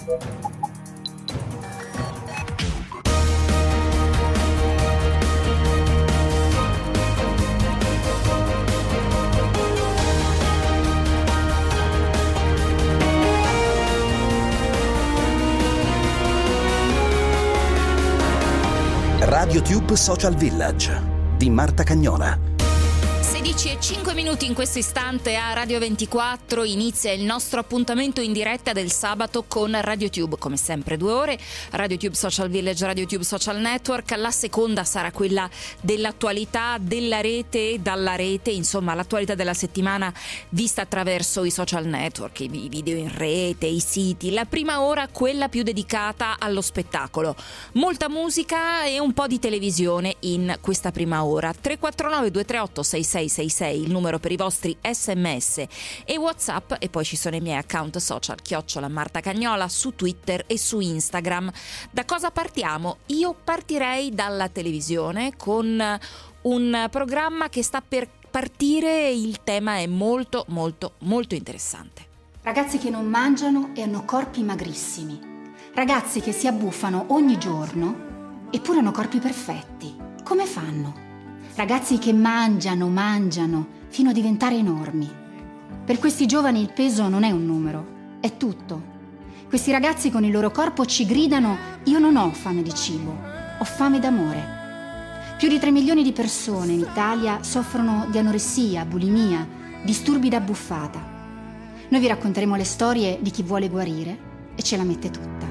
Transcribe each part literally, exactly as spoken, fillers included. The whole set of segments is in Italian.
RadioTube Social Village di Marta Cagnola. sedici e cinque minuti in questo istante a Radio ventiquattro inizia il nostro appuntamento in diretta del sabato con RadioTube, come sempre due ore, RadioTube Social Village, RadioTube Social Network. La seconda sarà quella dell'attualità della rete e dalla rete, insomma l'attualità della settimana vista attraverso i social network, i video in rete, i siti. La prima ora quella più dedicata allo spettacolo, molta musica e un po' di televisione in questa prima ora. Tre quattro nove due tre otto sei sei sei sei il numero per i vostri sms e WhatsApp, e poi ci sono i miei account social chiocciola Marta Cagnola su Twitter e su Instagram. Da cosa partiamo? Io partirei dalla televisione con un programma che sta per partire. Il tema è molto molto molto interessante. Ragazzi che non mangiano e hanno corpi magrissimi, ragazzi che si abbuffano ogni giorno eppure hanno corpi perfetti. Come fanno? Ragazzi che mangiano, mangiano, fino a diventare enormi. Per questi giovani il peso non è un numero, è tutto. Questi ragazzi con il loro corpo ci gridano: io non ho fame di cibo, ho fame d'amore. Più di tre milioni di persone in Italia soffrono di anoressia, bulimia, disturbi da abbuffata. Noi vi racconteremo le storie di chi vuole guarire e ce la mette tutta.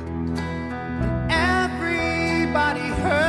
Everybody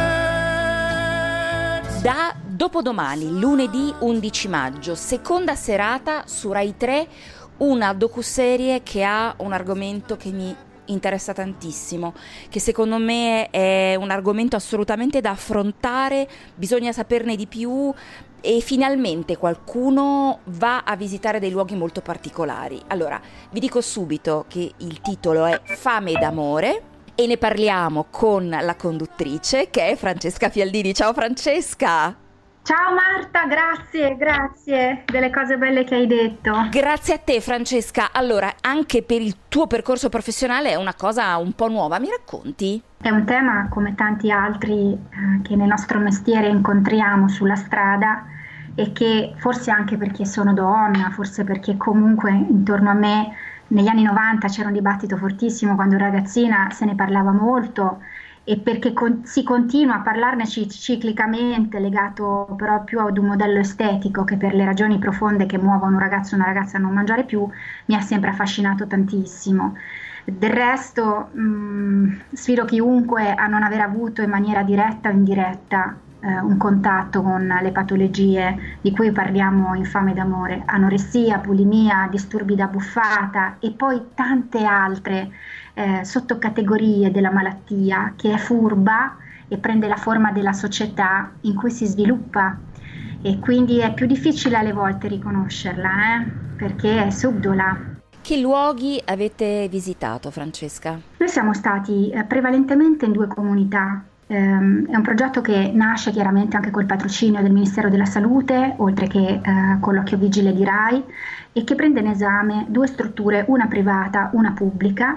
hurts. Da dopodomani, lunedì undici maggio, seconda serata su Rai tre, una docuserie che ha un argomento che mi interessa tantissimo, che secondo me è un argomento assolutamente da affrontare, bisogna saperne di più e finalmente qualcuno va a visitare dei luoghi molto particolari. Allora, vi dico subito che il titolo è Fame d'amore e ne parliamo con la conduttrice, che è Francesca Fialdini. Ciao Francesca! Ciao Marta, grazie, grazie delle cose belle che hai detto. Grazie a te Francesca. Allora, anche per il tuo percorso professionale è una cosa un po' nuova, mi racconti? È un tema come tanti altri eh, che nel nostro mestiere incontriamo sulla strada e che forse anche perché sono donna, forse perché comunque intorno a me negli anni novanta c'era un dibattito fortissimo, quando ero ragazzina se ne parlava molto, e perché con, si continua a parlarne ciclicamente, legato però più ad un modello estetico che per le ragioni profonde che muovono un ragazzo e una ragazza a non mangiare più, mi ha sempre affascinato tantissimo. Del resto mh, sfido chiunque a non aver avuto in maniera diretta o indiretta eh, un contatto con le patologie di cui parliamo in Fame d'amore: anoressia, bulimia, disturbi da abbuffata e poi tante altre Eh, sottocategorie della malattia, che è furba e prende la forma della società in cui si sviluppa, e quindi è più difficile alle volte riconoscerla eh, perché è subdola. Che luoghi avete visitato, Francesca? Noi siamo stati eh, prevalentemente in due comunità. Um, è un progetto che nasce chiaramente anche col patrocinio del Ministero della Salute, oltre che uh, con l'occhio vigile di Rai, e che prende in esame due strutture, una privata, una pubblica,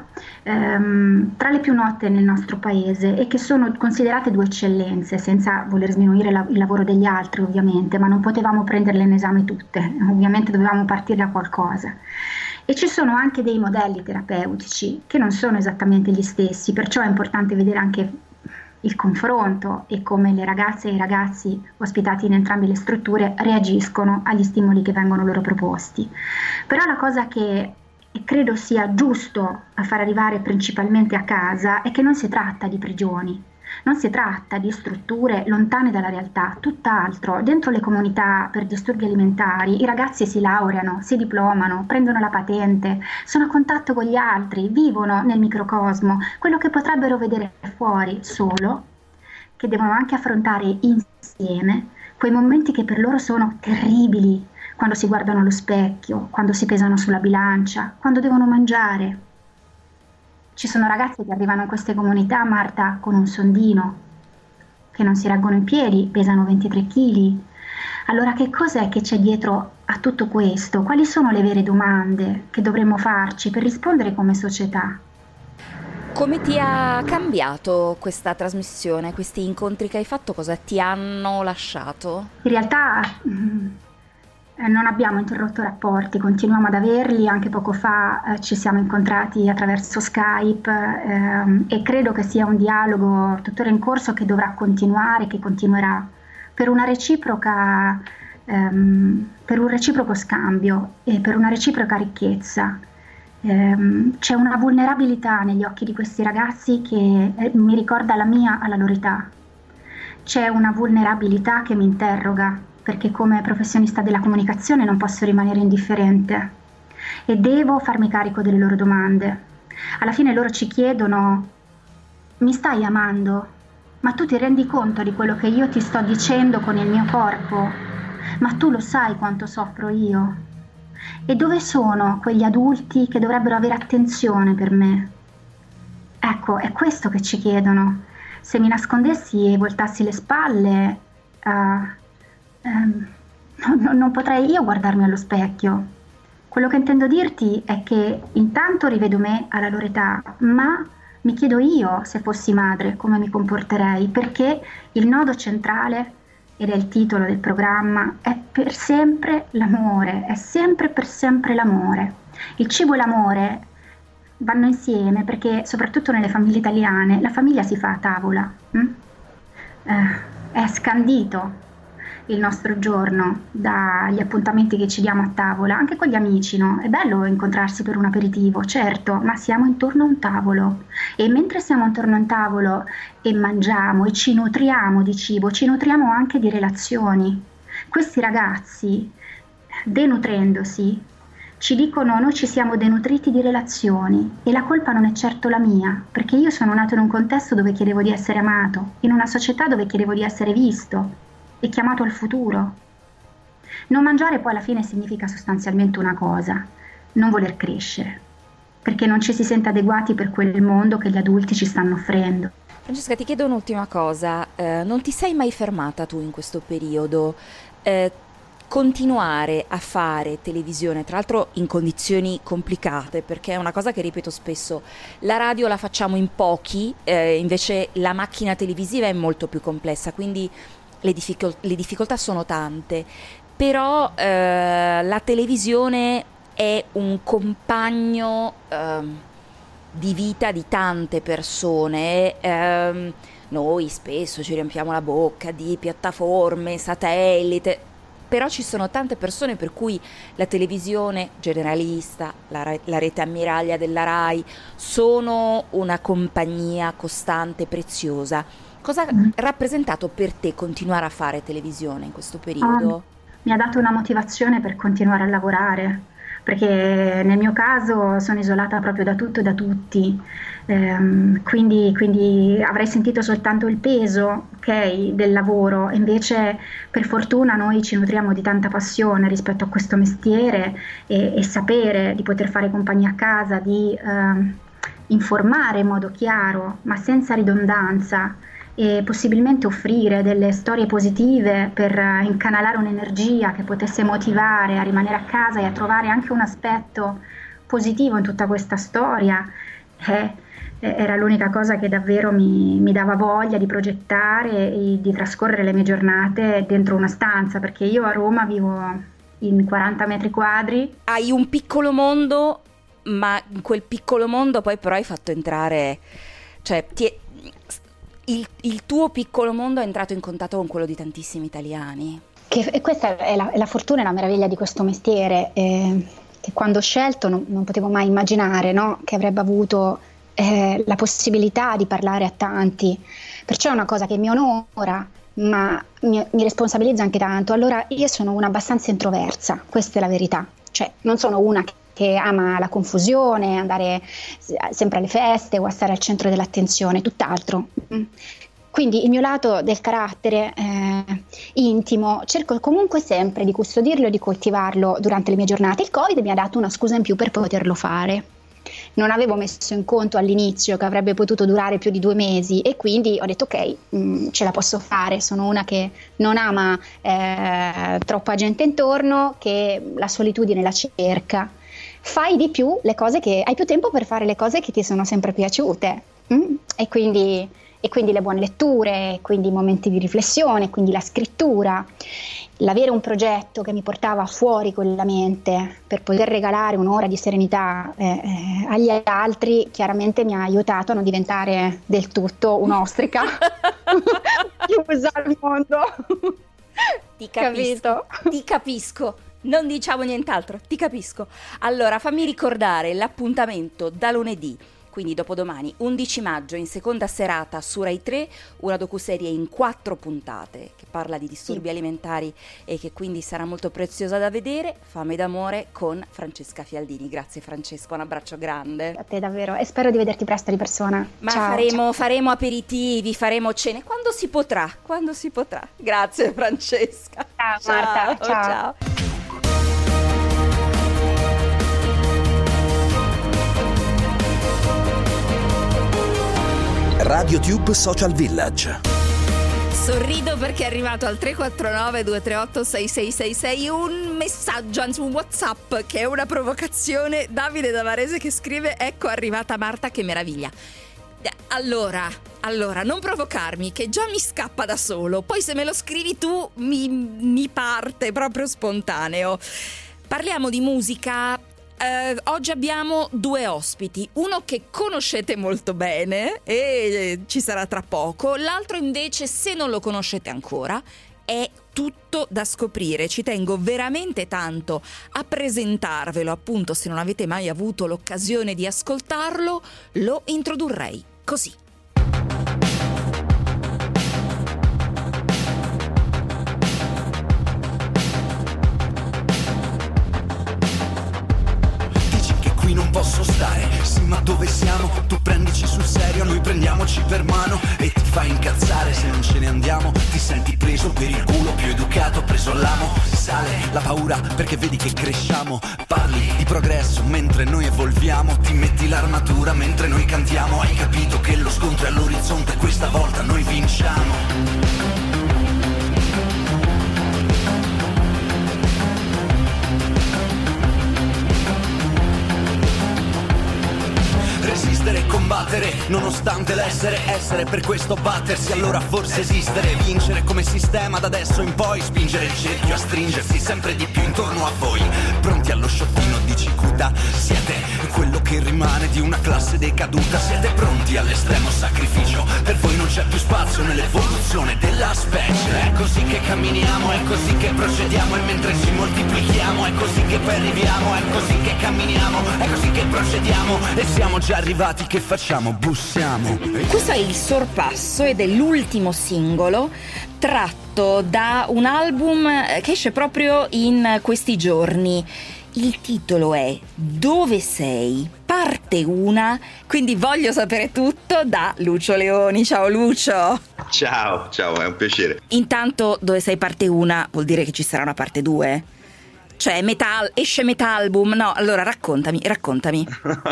um, tra le più note nel nostro paese, e che sono considerate due eccellenze, senza voler sminuire la, il lavoro degli altri ovviamente, ma non potevamo prenderle in esame tutte, ovviamente dovevamo partire da qualcosa. E ci sono anche dei modelli terapeutici che non sono esattamente gli stessi, perciò è importante vedere anche il confronto e come le ragazze e i ragazzi ospitati in entrambe le strutture reagiscono agli stimoli che vengono loro proposti. Però la cosa che credo sia giusto a far arrivare principalmente a casa è che non si tratta di prigioni, non si tratta di strutture lontane dalla realtà, tutt'altro. Dentro le comunità per disturbi alimentari i ragazzi si laureano, si diplomano, prendono la patente, sono a contatto con gli altri, vivono nel microcosmo, quello che potrebbero vedere fuori, solo che devono anche affrontare insieme quei momenti che per loro sono terribili, quando si guardano allo specchio, quando si pesano sulla bilancia, quando devono mangiare. Ci sono ragazzi che arrivano in queste comunità, Marta, con un sondino, che non si reggono in piedi, pesano ventitré chili. Allora che cos'è che c'è dietro a tutto questo? Quali sono le vere domande che dovremmo farci per rispondere come società? Come ti ha cambiato questa trasmissione, questi incontri che hai fatto, cosa ti hanno lasciato? In realtà mh, non abbiamo interrotto rapporti, continuiamo ad averli, anche poco fa eh, ci siamo incontrati attraverso Skype ehm, e credo che sia un dialogo tuttora in corso che dovrà continuare, che continuerà per una reciproca, ehm, per un reciproco scambio e per una reciproca ricchezza. Ehm, c'è una vulnerabilità negli occhi di questi ragazzi che eh, mi ricorda la mia alla loro età. C'è una vulnerabilità che mi interroga, perché come professionista della comunicazione non posso rimanere indifferente e devo farmi carico delle loro domande. Alla fine loro ci chiedono: mi stai amando? Ma tu ti rendi conto di quello che io ti sto dicendo con il mio corpo? Ma tu lo sai quanto soffro io? E dove sono quegli adulti che dovrebbero avere attenzione per me? Ecco, è questo che ci chiedono. Se mi nascondessi e voltassi le spalle, uh, um, non, non potrei io guardarmi allo specchio. Quello che intendo dirti è che intanto rivedo me alla loro età, ma mi chiedo io, se fossi madre, come mi comporterei, perché il nodo centrale, ed è il titolo del programma, è per sempre l'amore, è sempre per sempre l'amore. Il cibo e l'amore vanno insieme perché, soprattutto nelle famiglie italiane, la famiglia si fa a tavola. Hm? Eh, è scandito il nostro giorno dagli appuntamenti che ci diamo a tavola, anche con gli amici, no? È bello incontrarsi per un aperitivo, certo, ma siamo intorno a un tavolo e mentre siamo intorno a un tavolo e mangiamo e ci nutriamo di cibo, ci nutriamo anche di relazioni. Questi ragazzi, denutrendosi, ci dicono: noi ci siamo denutriti di relazioni e la colpa non è certo la mia, perché io sono nato in un contesto dove chiedevo di essere amato, in una società dove chiedevo di essere visto e chiamato al futuro. Non mangiare poi alla fine significa sostanzialmente una cosa: non voler crescere, perché non ci si sente adeguati per quel mondo che gli adulti ci stanno offrendo. Francesca, ti chiedo un'ultima cosa, eh, non ti sei mai fermata tu in questo periodo? Eh, continuare a fare televisione, tra l'altro in condizioni complicate, perché è una cosa che ripeto spesso, la radio la facciamo in pochi, eh, invece la macchina televisiva è molto più complessa, quindi le, difficol- le difficoltà sono tante, però eh, la televisione è un compagno eh, di vita di tante persone. Eh, noi spesso ci riempiamo la bocca di piattaforme, satellite, però ci sono tante persone per cui la televisione generalista, la, re- la rete ammiraglia della Rai, sono una compagnia costante, preziosa. Cosa ha mm. rappresentato per te continuare a fare televisione in questo periodo? Oh, mi ha dato una motivazione per continuare a lavorare, perché nel mio caso sono isolata proprio da tutto e da tutti, ehm, quindi, quindi avrei sentito soltanto il peso, ok, del lavoro, invece per fortuna noi ci nutriamo di tanta passione rispetto a questo mestiere e, e sapere di poter fare compagnia a casa, di ehm, informare in modo chiaro ma senza ridondanza e possibilmente offrire delle storie positive per incanalare un'energia che potesse motivare a rimanere a casa e a trovare anche un aspetto positivo in tutta questa storia, eh, era l'unica cosa che davvero mi, mi dava voglia di progettare e di trascorrere le mie giornate dentro una stanza, perché io a Roma vivo in quaranta metri quadri. Hai un piccolo mondo, ma in quel piccolo mondo poi però hai fatto entrare, cioè ti è, Il, il tuo piccolo mondo è entrato in contatto con quello di tantissimi italiani. Che, e questa è la, è la fortuna e la meraviglia di questo mestiere, eh, che quando ho scelto non, non potevo mai immaginare, no? Che avrebbe avuto eh, la possibilità di parlare a tanti. Perciò è una cosa che mi onora, ma mi, mi responsabilizza anche tanto. Allora io sono una abbastanza introversa, questa è la verità. Cioè non sono una che che ama la confusione, andare sempre alle feste o a stare al centro dell'attenzione, tutt'altro. Quindi il mio lato del carattere eh, intimo cerco comunque sempre di custodirlo e di coltivarlo durante le mie giornate. Il Covid mi ha dato una scusa in più per poterlo fare. Non avevo messo in conto all'inizio che avrebbe potuto durare più di due mesi e quindi ho detto ok, mh, ce la posso fare, sono una che non ama eh, troppa gente intorno, che la solitudine la cerca. fai di più le cose che hai più tempo per fare le cose che ti sono sempre piaciute, mm? e quindi e quindi le buone letture, quindi i momenti di riflessione, quindi la scrittura. L'avere un progetto che mi portava fuori quella mente per poter regalare un'ora di serenità eh, eh, agli altri, chiaramente mi ha aiutato a non diventare del tutto un'ostrica chiusa al mondo. Ti capisco, Capito? ti capisco, non diciamo nient'altro, ti capisco. Allora, fammi ricordare l'appuntamento da lunedì, quindi dopodomani, undici maggio, in seconda serata su Rai tre, una docuserie in quattro puntate che parla di disturbi sì. alimentari e che quindi sarà molto preziosa da vedere. Fame d'amore con Francesca Fialdini. Grazie Francesca, un abbraccio grande. A te davvero, e spero di vederti presto di persona. Ma ciao, faremo, ciao. faremo aperitivi, faremo cene, quando si potrà, quando si potrà. Grazie Francesca. Ciao, ciao Marta, ciao. ciao. RadioTube Social Village. Sorrido perché è arrivato al tre quattro nove due tre otto sei sei sei sei un messaggio, anzi un WhatsApp che è una provocazione. Davide da Varese che scrive: ecco arrivata Marta, che meraviglia. Allora, allora, non provocarmi, che già mi scappa da solo. Poi se me lo scrivi tu mi, mi parte proprio spontaneo. Parliamo di musica. Uh, oggi abbiamo due ospiti, uno che conoscete molto bene e ci sarà tra poco, l'altro invece, se non lo conoscete ancora, è tutto da scoprire. Ci tengo veramente tanto a presentarvelo, appunto, se non avete mai avuto l'occasione di ascoltarlo, lo introdurrei così. Non posso stare, sì, ma dove siamo? Tu prendici sul serio, noi prendiamoci per mano e ti fai incazzare se non ce ne andiamo. Ti senti preso per il culo, più educato, preso all'amo. Sale la paura perché vedi che cresciamo. Parli di progresso mentre noi evolviamo. Ti metti l'armatura mentre noi cantiamo. Hai capito che lo scontro è all'orizzonte, questa volta noi vinciamo. Resistere e combattere, nonostante l'essere, essere per questo battersi, allora forse esistere, vincere come sistema da adesso in poi, spingere il cerchio a stringersi sempre di più intorno a voi, pronti allo sciottino di cicuta, siete quello che rimane di una classe decaduta, siete pronti all'estremo sacrificio, per voi non c'è più spazio nell'evoluzione della specie, è così che camminiamo, è così che procediamo e mentre ci moltiplichiamo, è così che poi arriviamo, è così che camminiamo, è così che procediamo e siamo già arrivati, che facciamo? Bussiamo. Questo è il Sorpasso ed è l'ultimo singolo tratto da un album che esce proprio in questi giorni. Il titolo è Dove sei? Parte una, quindi voglio sapere tutto da Lucio Leoni. Ciao Lucio. Ciao, ciao, è un piacere. Intanto Dove sei parte una vuol dire che ci sarà una parte due? Cioè metal, esce metalbum? No, allora raccontami, raccontami.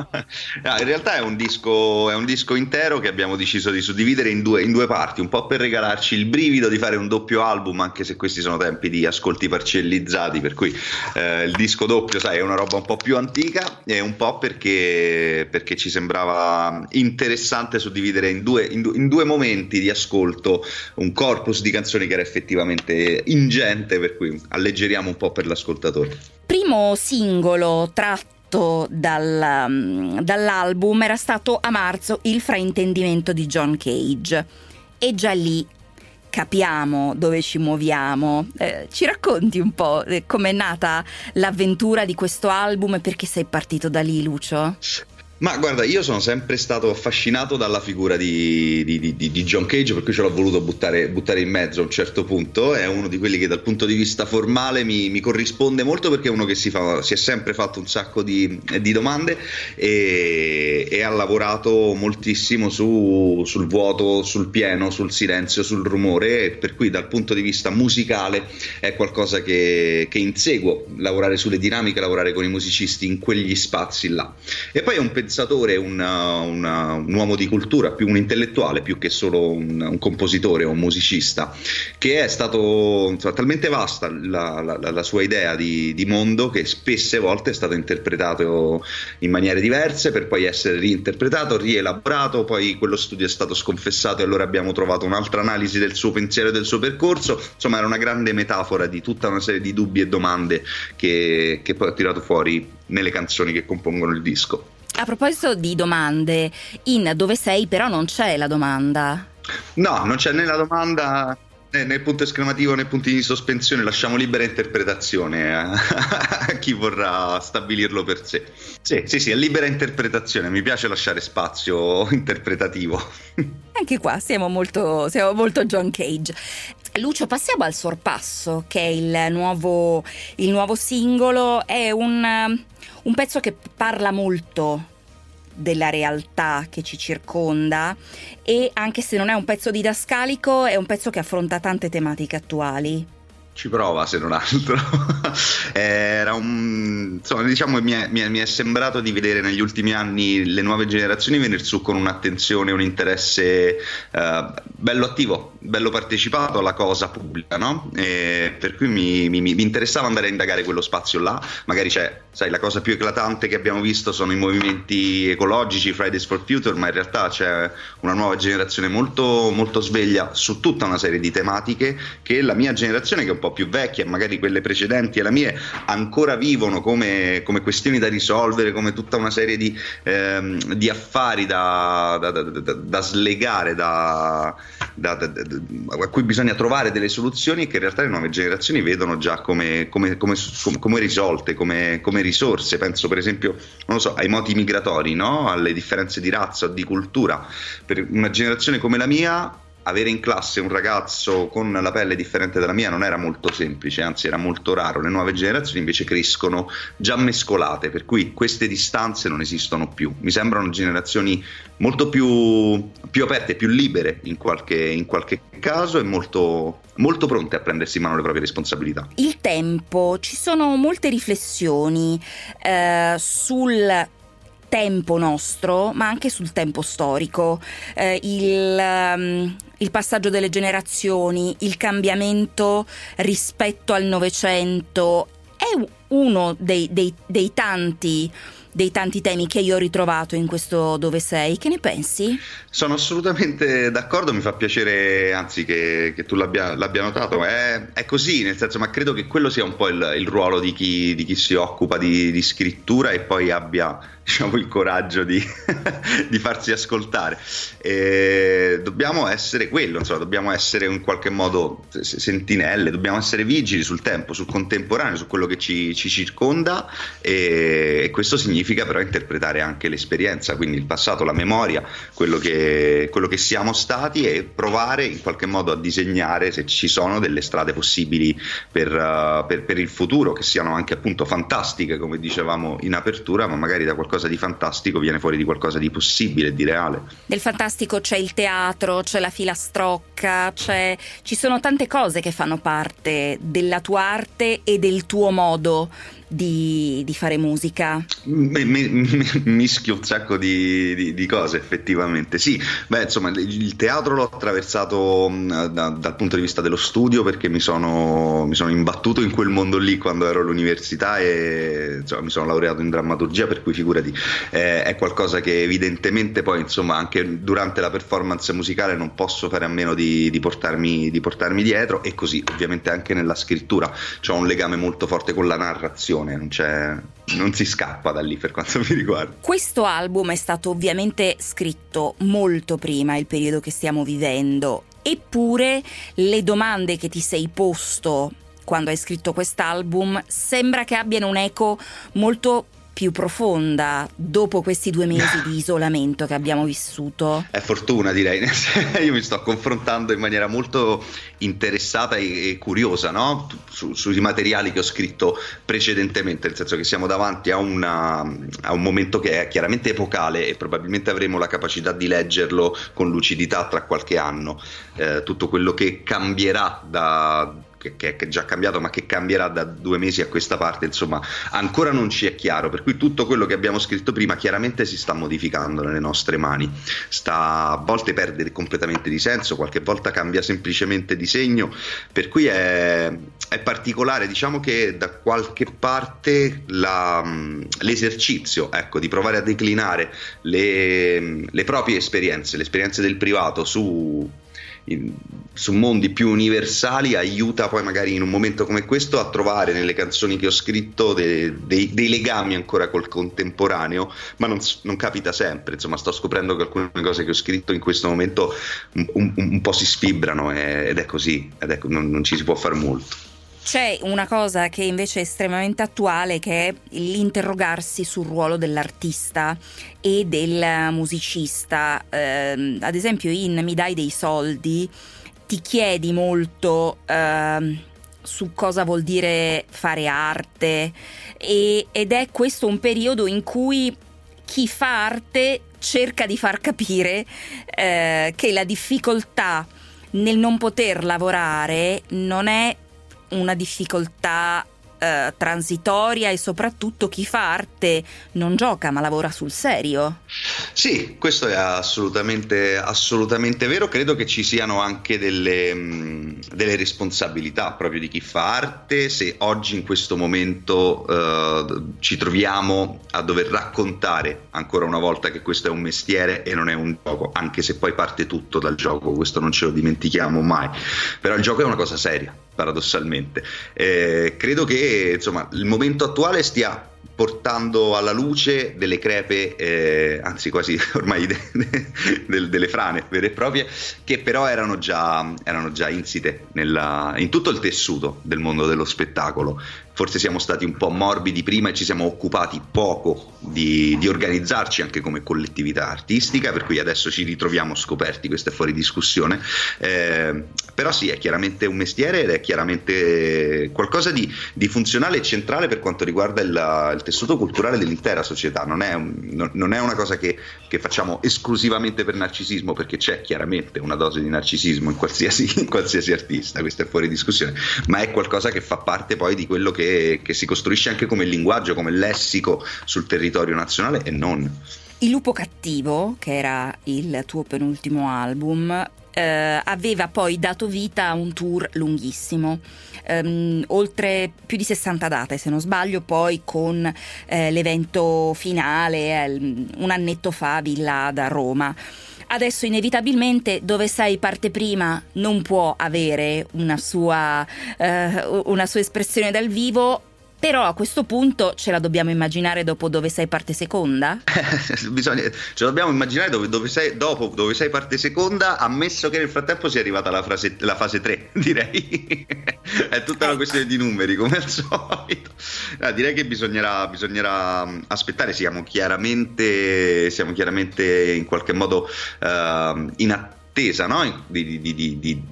No, in realtà è un disco, è un disco intero che abbiamo deciso di suddividere in due, in due parti, un po' per regalarci il brivido di fare un doppio album, anche se questi sono tempi di ascolti parcellizzati, per cui eh, il disco doppio, sai, è una roba un po' più antica, e un po' perché, perché ci sembrava interessante suddividere in due, in, due, in due momenti di ascolto un corpus di canzoni che era effettivamente ingente, per cui alleggeriamo un po' per l'ascoltatore. Primo singolo tratto dal, dall'album era stato a marzo Il fraintendimento di John Cage, e già lì capiamo dove ci muoviamo. Eh, ci racconti un po' eh, com'è nata l'avventura di questo album e perché sei partito da lì, Lucio? Ma guarda, io sono sempre stato affascinato dalla figura di, di, di, di John Cage, per cui ce l'ho voluto buttare, buttare in mezzo a un certo punto. È uno di quelli che dal punto di vista formale mi, mi corrisponde molto, perché è uno che si, fa, si è sempre fatto un sacco di, di domande e, e ha lavorato moltissimo su, sul vuoto, sul pieno, sul silenzio, sul rumore, per cui dal punto di vista musicale è qualcosa che, che inseguo, lavorare sulle dinamiche, lavorare con i musicisti in quegli spazi là. E poi è un pensiero pensatore, un, una, un uomo di cultura, più un intellettuale più che solo un, un compositore o un musicista, che è stato insomma, talmente vasta la, la, la sua idea di, di mondo che spesse volte è stato interpretato in maniere diverse per poi essere reinterpretato, rielaborato, poi quello studio è stato sconfessato e allora abbiamo trovato un'altra analisi del suo pensiero e del suo percorso. Insomma, era una grande metafora di tutta una serie di dubbi e domande che, che poi ha tirato fuori nelle canzoni che compongono il disco. A proposito di domande, in Dove sei però non c'è la domanda. No, non c'è né la domanda né, né punto esclamativo né punti di sospensione, lasciamo libera interpretazione a, a chi vorrà stabilirlo per sé. Sì, sì, sì, è libera interpretazione, mi piace lasciare spazio interpretativo. Anche qua siamo molto, siamo molto John Cage. Lucio, passiamo al Sorpasso, che è il nuovo, il nuovo singolo. È un, un pezzo che parla molto della realtà che ci circonda e anche se non è un pezzo didascalico è un pezzo che affronta tante tematiche attuali. Ci prova, se non altro. Era un, insomma, diciamo, mi è, mi, è, mi è sembrato di vedere negli ultimi anni le nuove generazioni venire su con un'attenzione, un interesse uh, bello attivo, bello partecipato alla cosa pubblica, no? E per cui mi, mi, mi interessava andare a indagare quello spazio là. Magari c'è, sai, la cosa più eclatante che abbiamo visto sono i movimenti ecologici, Fridays for Future, ma in realtà c'è una nuova generazione molto, molto sveglia su tutta una serie di tematiche che la mia generazione, che è un po' più vecchia, magari quelle precedenti e la mia, ancora vivono come, come questioni da risolvere, come tutta una serie di, ehm, di affari da, da, da, da, da slegare, da, da, da, da, a cui bisogna trovare delle soluzioni che in realtà le nuove generazioni vedono già come, come, come, come, come risolte, come, come risorse. Penso per esempio, non lo so, ai moti migratori, no? Alle differenze di razza o di cultura. Per una generazione come la mia, avere in classe un ragazzo con la pelle differente dalla mia non era molto semplice, anzi era molto raro. Le nuove generazioni invece crescono già mescolate, per cui queste distanze non esistono più. Mi sembrano generazioni molto più, più aperte, più libere in qualche, in qualche caso e molto, molto pronte a prendersi in mano le proprie responsabilità. Il tempo, ci sono molte riflessioni eh, sul tempo nostro, ma anche sul tempo storico, eh, il, um, il passaggio delle generazioni, il cambiamento rispetto al Novecento è uno dei, dei, dei tanti dei tanti temi che io ho ritrovato in questo Dove sei. Che ne pensi? Sono assolutamente d'accordo, mi fa piacere anzi che, che tu l'abbia, l'abbia notato. È, è così, nel senso, ma credo che quello sia un po' il, il ruolo di chi, di chi si occupa di, di scrittura e poi abbia, diciamo, il coraggio di, di farsi ascoltare. E dobbiamo essere quello, insomma, dobbiamo essere in qualche modo sentinelle, dobbiamo essere vigili sul tempo, sul contemporaneo, su quello che ci, ci circonda, e, e questo significa però interpretare anche l'esperienza, quindi il passato, la memoria, quello che, quello che siamo stati, e provare in qualche modo a disegnare se ci sono delle strade possibili per, uh, per, per il futuro, che siano anche appunto fantastiche, come dicevamo in apertura, ma magari da qualcosa di fantastico viene fuori di qualcosa di possibile, di reale. Nel fantastico c'è il teatro, c'è la filastrocca, c'è, ci sono tante cose che fanno parte della tua arte e del tuo modo di, di fare musica. Mi, mi, mi, mischio un sacco di, di, di cose, effettivamente. Sì, beh, insomma, il teatro l'ho attraversato da, dal punto di vista dello studio, perché mi sono, mi sono imbattuto in quel mondo lì quando ero all'università e insomma, mi sono laureato in drammaturgia, per cui figurati, eh, è qualcosa che evidentemente poi, insomma, anche durante la performance musicale non posso fare a meno di, di, portarmi, di portarmi dietro, e così ovviamente anche nella scrittura c'ho un legame molto forte con la narrazione. Non c'è, non si scappa da lì per quanto mi riguarda. Questo album è stato ovviamente scritto molto prima il periodo che stiamo vivendo, eppure le domande che ti sei posto quando hai scritto quest'album sembra che abbiano un'eco molto più profonda dopo questi due mesi di isolamento che abbiamo vissuto. È fortuna, direi. Io mi sto confrontando in maniera molto interessata e, e curiosa, no? Su, sui materiali che ho scritto precedentemente, nel senso che siamo davanti a, una, a un momento che è chiaramente epocale e probabilmente avremo la capacità di leggerlo con lucidità tra qualche anno. Eh, tutto quello che cambierà da che, che è già cambiato ma che cambierà da due mesi a questa parte, insomma ancora non ci è chiaro, per cui tutto quello che abbiamo scritto prima chiaramente si sta modificando nelle nostre mani, sta a volte perdere completamente di senso, qualche volta cambia semplicemente di segno, per cui è, è particolare. Diciamo che da qualche parte la, l'esercizio, ecco, di provare a declinare le, le proprie esperienze, le esperienze del privato su, in, su mondi più universali aiuta poi magari in un momento come questo a trovare nelle canzoni che ho scritto dei, dei, dei legami ancora col contemporaneo, ma non, non capita sempre, insomma sto scoprendo che alcune cose che ho scritto in questo momento un, un, un po' si sfibrano ed è così, ed è, non, non ci si può fare molto. C'è una cosa che invece è estremamente attuale, che è l'interrogarsi sul ruolo dell'artista e del musicista. Eh, ad esempio in Mi dai dei soldi ti chiedi molto eh, su cosa vuol dire fare arte, e, ed è questo un periodo in cui chi fa arte cerca di far capire eh, che la difficoltà nel non poter lavorare non è una difficoltà eh, transitoria, e soprattutto chi fa arte non gioca ma lavora sul serio. Sì, questo è assolutamente, assolutamente vero. Credo che ci siano anche delle, mh, delle responsabilità proprio di chi fa arte. Se oggi in questo momento eh, ci troviamo a dover raccontare ancora una volta che questo è un mestiere e non è un gioco, anche se poi parte tutto dal gioco, questo non ce lo dimentichiamo mai, però il gioco è una cosa seria, paradossalmente. Eh, credo che insomma il momento attuale stia portando alla luce delle crepe, eh, anzi quasi ormai de, de, de, delle frane vere e proprie, che però erano già, erano già insite nella, in tutto il tessuto del mondo dello spettacolo. Forse siamo stati un po' morbidi prima e ci siamo occupati poco di, di organizzarci anche come collettività artistica, per cui adesso ci ritroviamo scoperti, questo è fuori discussione, eh, però sì, è chiaramente un mestiere ed è chiaramente qualcosa di, di funzionale e centrale per quanto riguarda il, il tessuto culturale dell'intera società. Non è, un, non è una cosa che, che facciamo esclusivamente per narcisismo, perché c'è chiaramente una dose di narcisismo in qualsiasi, in qualsiasi artista, questo è fuori discussione, ma è qualcosa che fa parte poi di quello che Che, che si costruisce anche come linguaggio, come lessico sul territorio nazionale e non. Il lupo cattivo, che era il tuo penultimo album, eh, aveva poi dato vita a un tour lunghissimo, ehm, oltre più di sessanta date se non sbaglio, poi con eh, l'evento finale eh, un annetto fa a Villa Ada a Roma. Adesso inevitabilmente Dove sei parte prima non può avere una sua, eh, una sua espressione dal vivo, però a questo punto ce la dobbiamo immaginare dopo Dove sei parte seconda? Bisogna, ce la dobbiamo immaginare dove, dove sei, dopo Dove sei parte seconda, ammesso che nel frattempo sia arrivata la, frase, la fase tre, direi. È tutta una questione di numeri come al solito. No, direi che bisognerà, bisognerà aspettare. Siamo chiaramente, siamo chiaramente in qualche modo uh, in attesa, no? di, di, di, di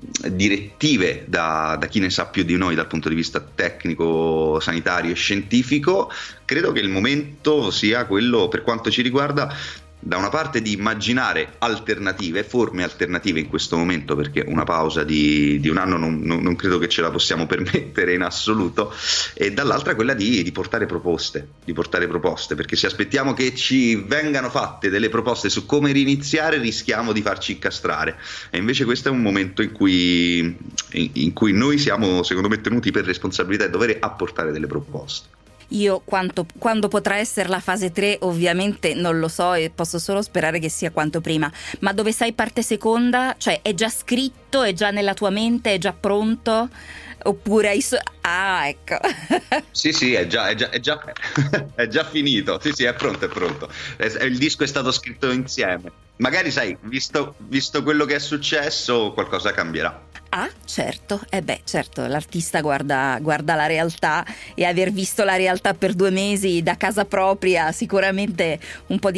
direttive da, da chi ne sa più di noi dal punto di vista tecnico, sanitario e scientifico. Credo che il momento sia quello, per quanto ci riguarda, da una parte di immaginare alternative, forme alternative in questo momento, perché una pausa di, di un anno non, non, non credo che ce la possiamo permettere in assoluto, e dall'altra quella di, di portare proposte, di portare proposte, perché se aspettiamo che ci vengano fatte delle proposte su come riniziare rischiamo di farci incastrare, e invece questo è un momento in cui, in, in cui noi siamo secondo me tenuti per responsabilità e dovere a portare delle proposte. Io quanto, quando potrà essere la fase tre ovviamente non lo so, e posso solo sperare che sia quanto prima. Ma Dove sei parte seconda, cioè è già scritto, è già nella tua mente, è già pronto? Oppure hai so- ah ecco sì sì è già, è già, è già, è già finito, sì sì è pronto, è pronto, il disco è stato scritto insieme. Magari sai, visto, visto quello che è successo, qualcosa cambierà. Ah, certo, e eh beh, certo, l'artista guarda, guarda la realtà, e aver visto la realtà per due mesi da casa propria sicuramente un po' di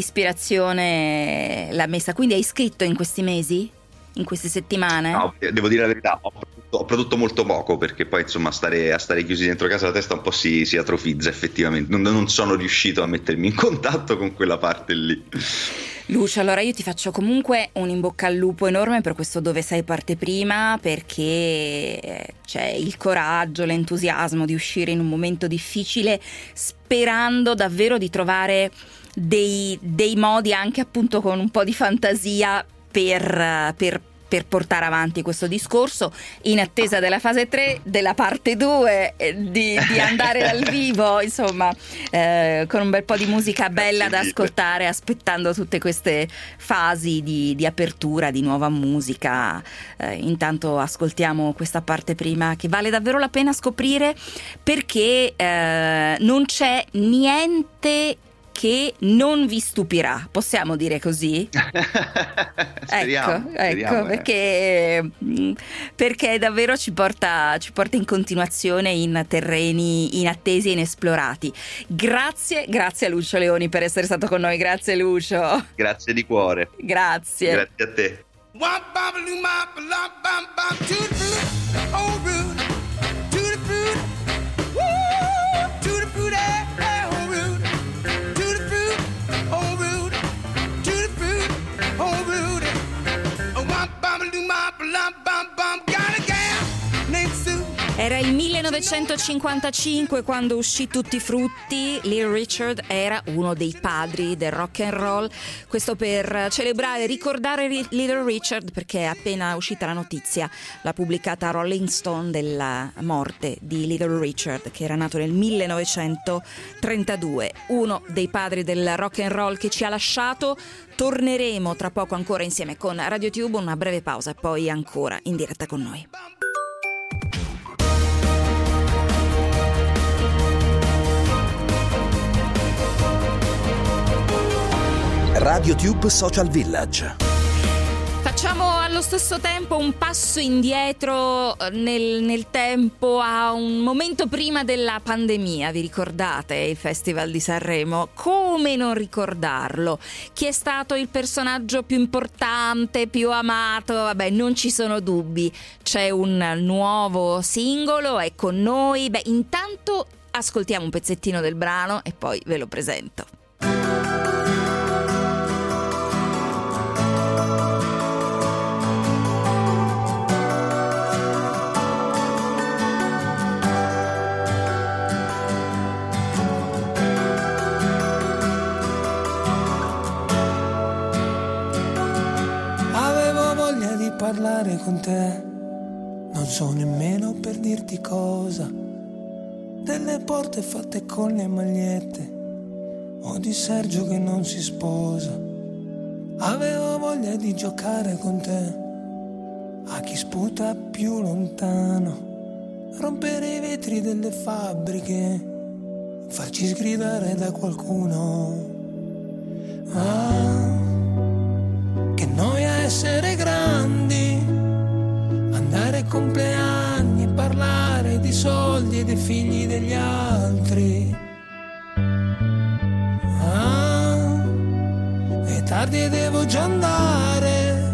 ispirazione l'ha messa. Quindi hai scritto in questi mesi? In queste settimane? No, devo dire la verità, ho prodotto, ho prodotto molto poco, perché poi insomma stare, a stare chiusi dentro casa la testa un po' si, si atrofizza effettivamente, non, non sono riuscito a mettermi in contatto con quella parte lì. Lucio, allora io ti faccio comunque un in bocca al lupo enorme per questo Dove sei parte prima, perché c'è il coraggio, l'entusiasmo di uscire in un momento difficile, sperando davvero di trovare dei, dei modi, anche appunto con un po' di fantasia, per, per per portare avanti questo discorso, in attesa della fase tre, della parte due, di, di andare dal vivo, insomma, eh, con un bel po' di musica bella da ascoltare, aspettando tutte queste fasi di, di apertura, di nuova musica. Eh, intanto ascoltiamo questa parte prima, che vale davvero la pena scoprire, perché eh, non c'è niente che non vi stupirà, possiamo dire così? speriamo, ecco, speriamo, ecco, perché, perché davvero ci porta, ci porta in continuazione in terreni inattesi e inesplorati. Grazie, grazie a Lucio Leoni per essere stato con noi, grazie Lucio. Grazie di cuore. Grazie. Grazie a te. Era il millenovecentocinquantacinque quando uscì Tutti frutti. Little Richard era uno dei padri del rock and roll. Questo per celebrare e ricordare Little Richard, perché è appena uscita la notizia, l'ha pubblicata Rolling Stone, della morte di Little Richard, che era nato nel millenovecentotrentadue, uno dei padri del rock and roll che ci ha lasciato. Torneremo tra poco ancora insieme con Radio Tube, una breve pausa e poi ancora in diretta con noi. Radio Tube Social Village. Facciamo allo stesso tempo un passo indietro nel, nel tempo, a un momento prima della pandemia. Vi ricordate il Festival di Sanremo? Come non ricordarlo? Chi è stato il personaggio più importante, più amato? Vabbè, non ci sono dubbi. C'è un nuovo singolo, è con noi. Beh, intanto ascoltiamo un pezzettino del brano e poi ve lo presento. Parlare con te, non so nemmeno per dirti cosa, delle porte fatte con le magliette o di Sergio che non si sposa. Avevo voglia di giocare con te a chi sputa più lontano, rompere i vetri delle fabbriche, farci sgridare da qualcuno. Ah, che noia essere grandi, andare ai compleanni e parlare di soldi e dei figli degli altri. Ah, è tardi e devo già andare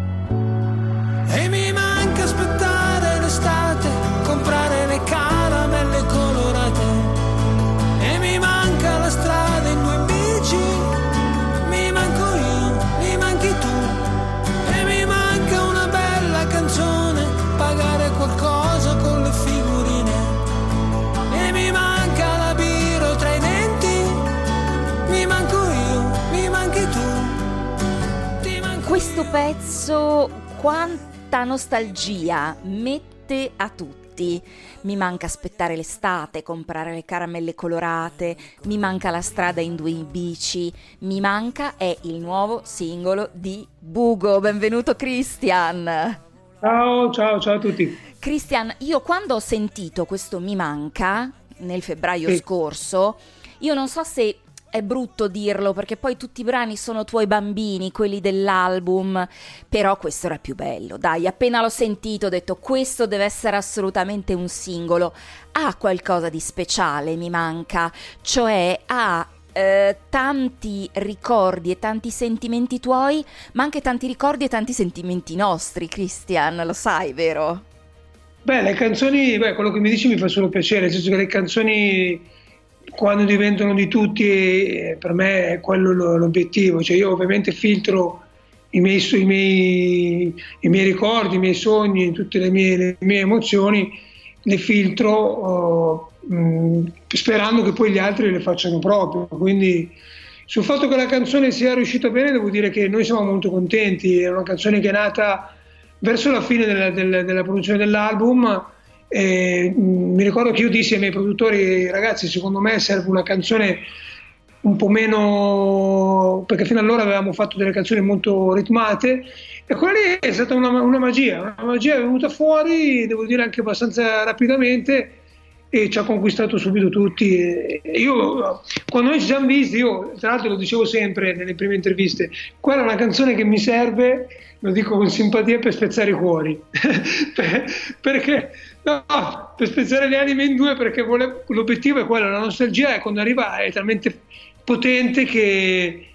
e mi manca aspettare l'estate, comprare le caramelle colorate e mi manca la strada in due bici, mi manco io, mi manchi tu. Canzone, pagare qualcosa con le figurine e mi manca la birra tra i denti, mi manco io, mi manchi tu, ti manco Questo io. pezzo quanta nostalgia mette a tutti. Mi manca aspettare l'estate, comprare le caramelle colorate, mi manca la strada in due bici, mi manca è il nuovo singolo di Bugo. Benvenuto Christian. Ciao, ciao, ciao a tutti. Christian, io quando ho sentito questo Mi manca nel febbraio sì. scorso, io non so se è brutto dirlo perché poi tutti i brani sono tuoi bambini, quelli dell'album, però questo era più bello. Dai, appena l'ho sentito ho detto questo deve essere assolutamente un singolo. Ha qualcosa di speciale, Mi manca, cioè ha Eh, tanti ricordi e tanti sentimenti tuoi, ma anche tanti ricordi e tanti sentimenti nostri, Christian, lo sai, vero? Beh, le canzoni, beh, quello che mi dici mi fa solo piacere, nel senso che le canzoni quando diventano di tutti, eh, per me è quello l'obiettivo, cioè io ovviamente filtro i miei, i miei, i miei ricordi, i miei sogni, tutte le mie, le mie emozioni, le filtro oh, mh, sperando che poi gli altri le facciano proprio, quindi sul fatto che la canzone sia riuscita bene devo dire che noi siamo molto contenti, è una canzone che è nata verso la fine della, della, della produzione dell'album. Eh, mi ricordo che io dissi ai miei produttori: ragazzi, secondo me serve una canzone un po' meno, perché fino allora avevamo fatto delle canzoni molto ritmate, e quella lì è stata una, una magia, una magia è venuta fuori, devo dire anche abbastanza rapidamente, e ci ha conquistato subito tutti. E io, quando noi ci siamo visti, io tra l'altro lo dicevo sempre nelle prime interviste, quella è una canzone che mi serve, lo dico con simpatia, per spezzare i cuori per, perché no, per spezzare le anime in due, perché vole, l'obiettivo è quello, la nostalgia è quando arriva è talmente potente che,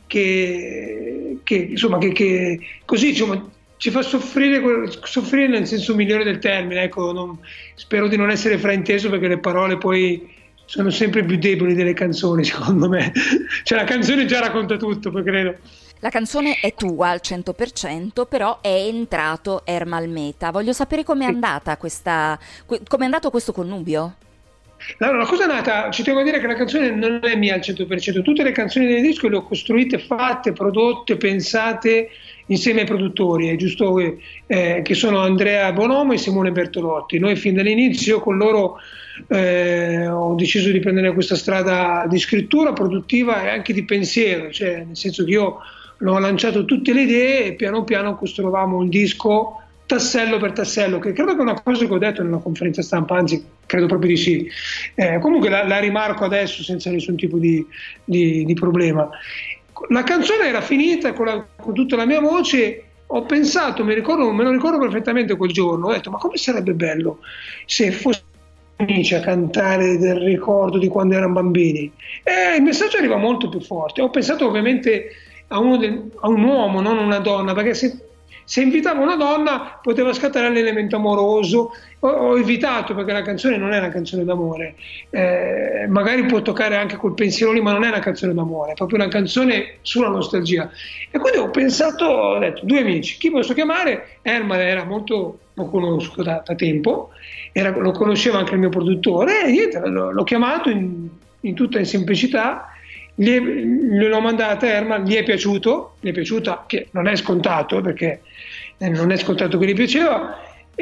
che, che insomma che, che così insomma ci fa soffrire, soffrire nel senso migliore del termine, ecco, non, spero di non essere frainteso, perché le parole poi sono sempre più deboli delle canzoni, secondo me, cioè la canzone già racconta tutto, poi credo. La canzone è tua al cento per cento, però è entrato Ermal Meta. Voglio sapere com'è andata questa, com'è andato questo connubio? Allora, la cosa è nata, ci tengo a dire che la canzone non è mia al cento per cento, tutte le canzoni del disco le ho costruite, fatte, prodotte, pensate insieme ai produttori, è giusto eh, che sono Andrea Bonomo e Simone Bertolotti. Noi fin dall'inizio con loro eh, ho deciso di prendere questa strada di scrittura produttiva e anche di pensiero, cioè nel senso che io l'ho lanciato tutte le idee e piano piano costruivamo un disco tassello per tassello, che credo che è una cosa che ho detto nella conferenza stampa, anzi credo proprio di sì, eh, comunque la, la rimarco adesso senza nessun tipo di, di, di problema. La canzone era finita con, la, con tutta la mia voce, ho pensato, mi ricordo, me lo ricordo perfettamente quel giorno, ho detto: ma come sarebbe bello se fossimo amici a cantare del ricordo di quando erano bambini, e il messaggio arriva molto più forte. Ho pensato ovviamente a, uno del, a un uomo, non una donna, perché se Se invitavo una donna poteva scattare l'elemento amoroso. Ho, ho evitato, perché la canzone non è una canzone d'amore, eh, magari può toccare anche col pensiero lì, ma non è una canzone d'amore, è proprio una canzone sulla nostalgia. E quindi ho pensato, ho detto: due amici, chi posso chiamare? Ermal era molto, lo conosco da, da tempo, era, lo conosceva anche il mio produttore, e niente, l'ho, l'ho chiamato in, in tutta in semplicità. Gli, gliel'ho mandata a Ermal, gli è piaciuto, gli è piaciuta, che non è scontato, perché non è scontato che gli piaceva,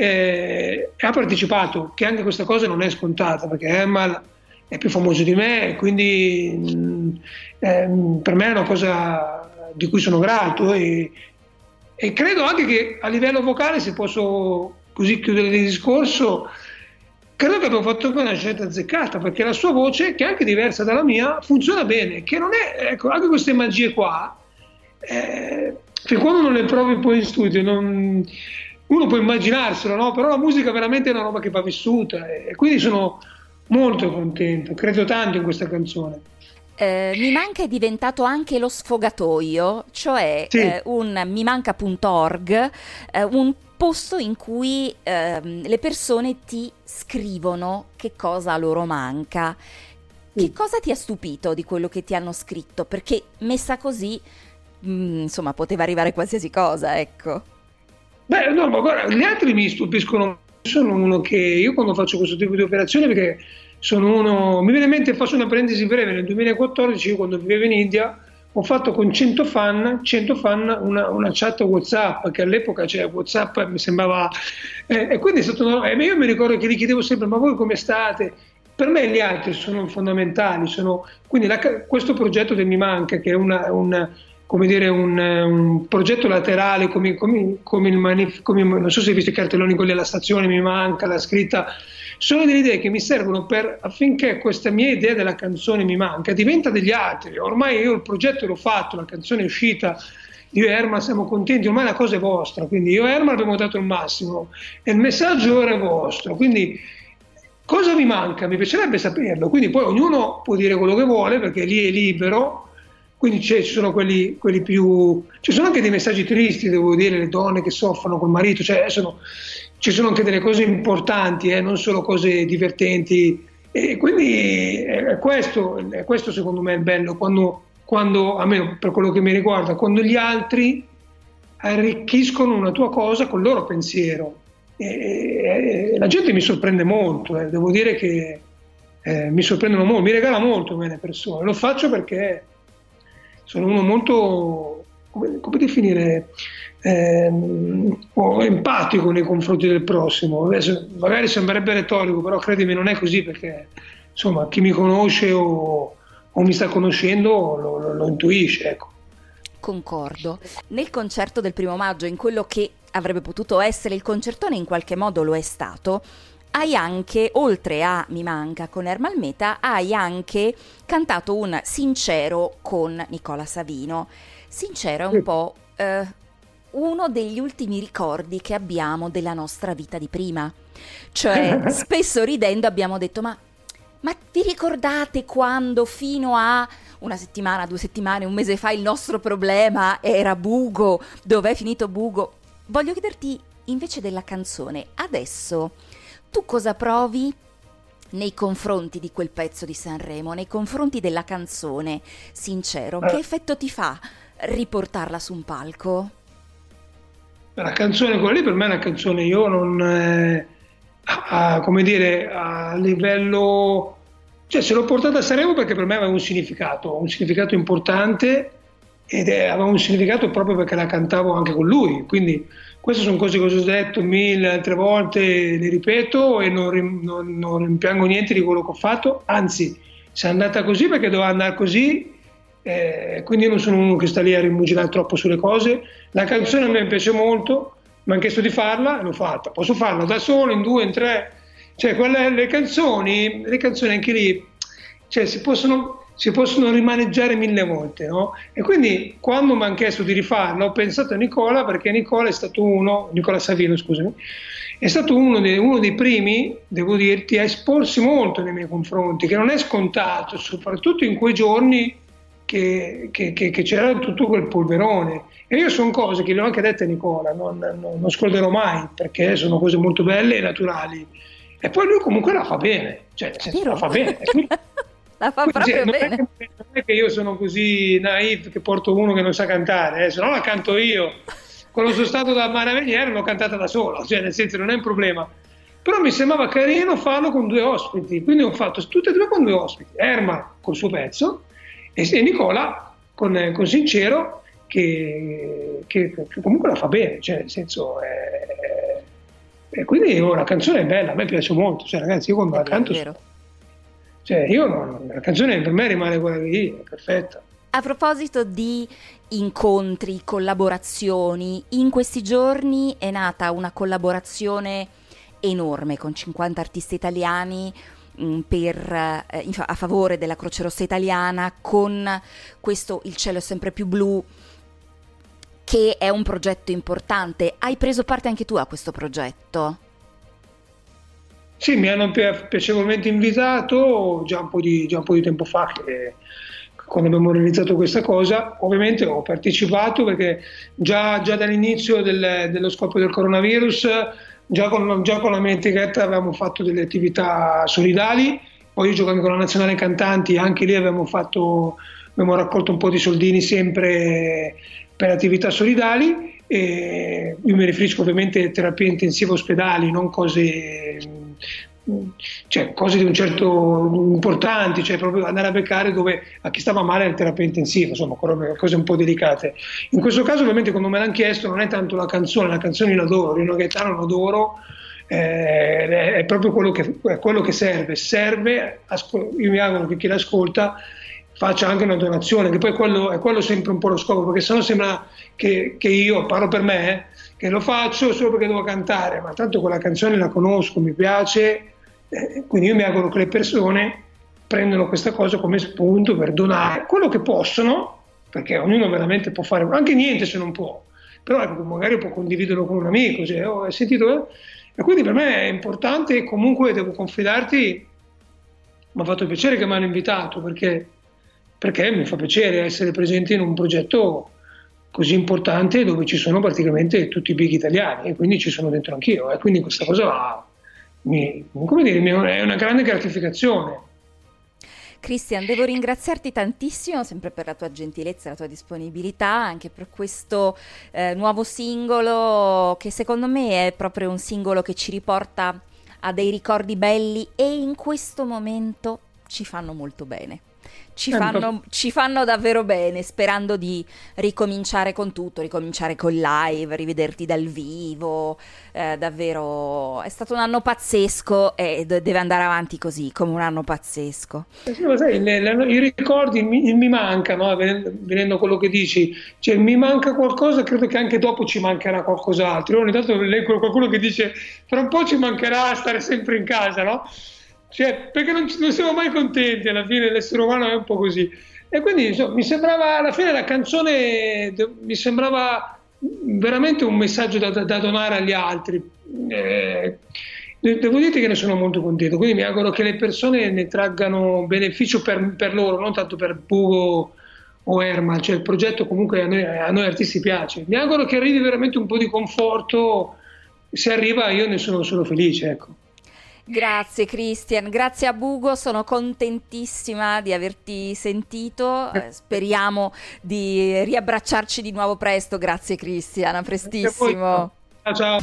e ha partecipato, che anche questa cosa non è scontata, perché Ermal è più famoso di me, e quindi eh, per me è una cosa di cui sono grato, e, e credo anche che a livello vocale, se posso così chiudere il discorso, credo che abbiamo fatto una scelta azzeccata, perché la sua voce, che è anche diversa dalla mia, funziona bene, che non è, ecco, anche queste magie qua, eh, che quando non le provi poi in studio, non, uno può immaginarselo, no? Però la musica veramente è una roba che va vissuta, e quindi sono molto contento, credo tanto in questa canzone. Eh, Mi Manca è diventato anche lo sfogatoio, cioè sì. eh, un mimanca punto org, eh, un posto in cui eh, le persone ti scrivono che cosa a loro manca. Che sì. Cosa ti ha stupito di quello che ti hanno scritto? Perché messa così, mh, insomma, poteva arrivare qualsiasi cosa, ecco. Beh, no, ma guarda, gli altri mi stupiscono. Sono uno che io quando faccio questo tipo di operazione, perché sono uno, mi viene in mente, faccio una parentesi breve, nel duemilaquattordici, io quando vivevo in India ho fatto con cento fan, cento fan una, una chat WhatsApp, che all'epoca c'era WhatsApp, mi sembrava, eh, e quindi è stato una, eh, io mi ricordo che gli chiedevo sempre: ma voi come state? Per me gli altri sono fondamentali, sono, quindi la, questo progetto del Mi Manca, che è una, una come dire, un, un progetto laterale, come, come, come il manif- come, non so se hai visto i cartelloni quelli alla stazione, Mi Manca, la scritta, sono delle idee che mi servono per, affinché questa mia idea della canzone Mi Manca diventa degli altri. Ormai io il progetto l'ho fatto, la canzone è uscita, io e Ermal siamo contenti, ormai la cosa è vostra, quindi io e Ermal abbiamo dato il massimo e il messaggio ora è vostro, quindi cosa vi manca? Mi piacerebbe saperlo, quindi poi ognuno può dire quello che vuole, perché lì è libero. Quindi ci sono quelli, quelli più, ci sono anche dei messaggi tristi, devo dire, le donne che soffrono col marito, cioè sono, ci sono anche delle cose importanti, eh, non solo cose divertenti, e quindi è questo, è questo secondo me il bello, quando, quando, almeno per quello che mi riguarda, quando gli altri arricchiscono una tua cosa col loro pensiero. E, e la gente mi sorprende molto, eh. Devo dire che eh, mi sorprendono molto, mi regala molto me le persone. Lo faccio perché sono uno molto, come, come definire, ehm, empatico nei confronti del prossimo. Adesso, magari sembrerebbe retorico, però credimi non è così, perché insomma chi mi conosce o, o mi sta conoscendo lo, lo, lo intuisce, ecco. Concordo. Nel concerto del primo maggio, in quello che avrebbe potuto essere il concertone, in qualche modo lo è stato, hai anche, oltre a Mi manca con Ermal Meta, hai anche cantato un Sincero con Nicola Savino. Sincero è un po' eh, uno degli ultimi ricordi che abbiamo della nostra vita di prima. Cioè, spesso ridendo abbiamo detto, ma, ma vi ricordate quando fino a una settimana, due settimane, un mese fa il nostro problema era Bugo, dov'è finito Bugo? Voglio chiederti invece della canzone, adesso tu cosa provi nei confronti di quel pezzo di Sanremo, nei confronti della canzone Sincero? Che effetto ti fa riportarla su un palco? La canzone, quella lì per me è una canzone, io non, eh, a, come dire, a livello... Cioè, se l'ho portata a Sanremo perché per me aveva un significato, un significato importante, ed è, aveva un significato proprio perché la cantavo anche con lui. Quindi queste sono cose che ho detto mille altre volte, le ripeto, e non, non, non rimpiango niente di quello che ho fatto, anzi, se è andata così perché doveva andare così, eh, quindi io non sono uno che sta lì a rimuginare troppo sulle cose. La canzone a me piace molto, mi hanno chiesto di farla e l'ho fatta. Posso farla da solo, in due, in tre... Cioè, quelle, le canzoni, le canzoni anche lì, cioè, si possono, si possono rimaneggiare mille volte, no? E quindi quando mi hanno chiesto di rifarla ho pensato a Nicola, perché Nicola è stato uno, Nicola Savino scusami, è stato uno dei, uno dei primi, devo dirti, a esporsi molto nei miei confronti, che non è scontato, soprattutto in quei giorni che, che, che, che c'era tutto quel polverone. E io sono cose che le ho anche dette a Nicola, non, non, non scorderò mai, perché sono cose molto belle e naturali. E poi lui comunque la fa bene, cioè nel senso, la fa bene. Quindi, la fa proprio non bene. È che, non è che io sono così naif che porto uno che non sa cantare, eh, se no la canto io. Quando sono stato da Maraveniere l'ho cantata da solo, cioè nel senso non è un problema. Però mi sembrava carino farlo con due ospiti, quindi ho fatto tutte e due con due ospiti. Erma col suo pezzo e, e Nicola con, con Sincero che, che, che comunque la fa bene, cioè nel senso... È, e quindi oh, la canzone è bella, a me piace molto, cioè ragazzi io quando la canto cioè io no, la canzone per me rimane quella lì, è perfetta. A proposito di incontri, collaborazioni, in questi giorni è nata una collaborazione enorme con cinquanta artisti italiani mh, per, eh, a favore della Croce Rossa Italiana, con questo Il cielo è sempre più blu, che è un progetto importante. Hai preso parte anche tu a questo progetto? Sì, mi hanno piacevolmente invitato già un po' di, già un po' di tempo fa, che, quando abbiamo realizzato questa cosa. Ovviamente ho partecipato perché già, già dall'inizio del, dello scoppio del coronavirus, già con, già con la mia etichetta avevamo fatto delle attività solidali, poi io giocando con la Nazionale Cantanti, anche lì abbiamo, fatto, abbiamo raccolto un po' di soldini sempre per attività solidali, e io mi riferisco ovviamente a terapie intensive ospedali, non cose, cioè cose di un certo importanti, cioè proprio andare a beccare dove a chi stava male in terapia intensiva, insomma cose un po' delicate. In questo caso ovviamente quando me l'hanno chiesto non è tanto la canzone, la canzone l'adoro, Rino Gaetano l'adoro, eh, è proprio quello che, è quello che serve, serve, io mi auguro che chi l'ascolta faccia anche una donazione, che poi quello, è quello sempre un po' lo scopo, perché sennò sembra che, che io, parlo per me, eh, che lo faccio solo perché devo cantare, ma tanto quella canzone la conosco, mi piace, eh, quindi io mi auguro che le persone prendano questa cosa come spunto per donare quello che possono, perché ognuno veramente può fare, anche niente se non può, però ecco, magari può condividerlo con un amico, cioè, oh, hai sentito? Eh? E quindi per me è importante, e comunque devo confidarti, mi ha fatto piacere che mi hanno invitato, perché perché mi fa piacere essere presente in un progetto così importante dove ci sono praticamente tutti i big italiani e quindi ci sono dentro anch'io e quindi questa cosa mi, come dire, è una grande gratificazione. Cristian, devo ringraziarti tantissimo sempre per la tua gentilezza e la tua disponibilità, anche per questo eh, nuovo singolo che secondo me è proprio un singolo che ci riporta a dei ricordi belli e in questo momento ci fanno molto bene. Ci fanno, ci fanno davvero bene, sperando di ricominciare con tutto, ricominciare col live, rivederti dal vivo, eh, davvero è stato un anno pazzesco e deve andare avanti così, come un anno pazzesco. Eh sì, ma sai, le, le, i ricordi mi, mi mancano, venendo, venendo a quello che dici, cioè mi manca qualcosa, credo che anche dopo ci mancherà qualcos'altro. Io ogni tanto leggo qualcuno che dice tra un po' ci mancherà stare sempre in casa, no? Cioè, perché non, non siamo mai contenti, alla fine l'essere umano è un po' così. E quindi insomma, mi sembrava, alla fine la canzone mi sembrava veramente un messaggio da, da donare agli altri. Eh, devo dire che ne sono molto contento, quindi mi auguro che le persone ne traggano beneficio per, per loro, non tanto per Bugo o Ermal, cioè il progetto comunque a noi, a noi artisti piace. Mi auguro che arrivi veramente un po' di conforto, se arriva io ne sono solo felice, ecco. Grazie Cristian, grazie a Bugo, sono contentissima di averti sentito, eh, speriamo di riabbracciarci di nuovo presto. Grazie Cristian, a prestissimo. Ciao ciao.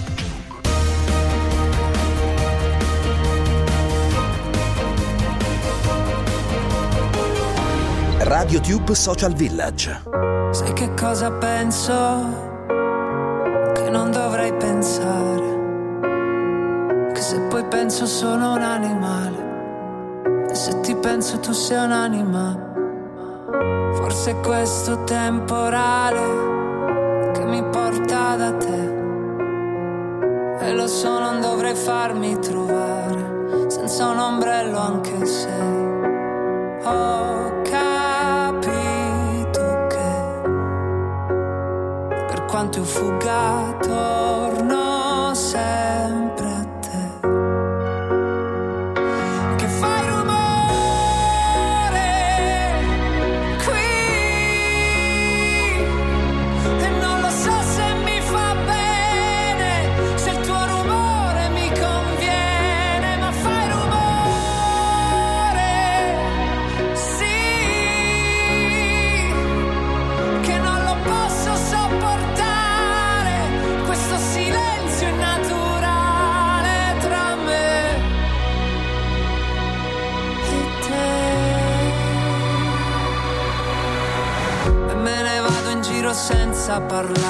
RadioTube Social Village. Sai che cosa penso? Che non dovrei pensare. Che se poi penso sono un animale e se ti penso tu sei un'anima. Forse è questo temporale che mi porta da te e lo so non dovrei farmi trovare senza un ombrello anche se ho capito che per quanto io fugga torno sempre a te. Senza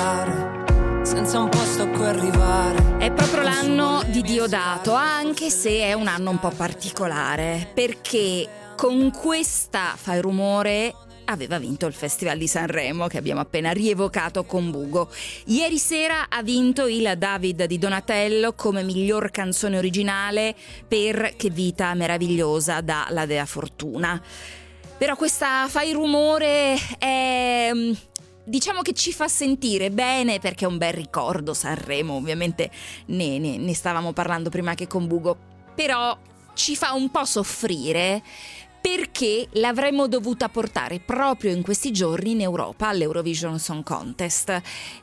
parlare, senza un posto a cui arrivare. È proprio l'anno di Diodato, anche se è un anno un po' particolare, perché con questa Fai Rumore aveva vinto il Festival di Sanremo che abbiamo appena rievocato con Bugo. Ieri sera ha vinto il David di Donatello come miglior canzone originale per Che vita meravigliosa da La Dea Fortuna. Però questa Fai Rumore è... diciamo che ci fa sentire bene perché è un bel ricordo. Sanremo, ovviamente ne, ne, ne stavamo parlando prima che con Bugo, però ci fa un po' soffrire perché l'avremmo dovuta portare proprio in questi giorni in Europa all'Eurovision Song Contest.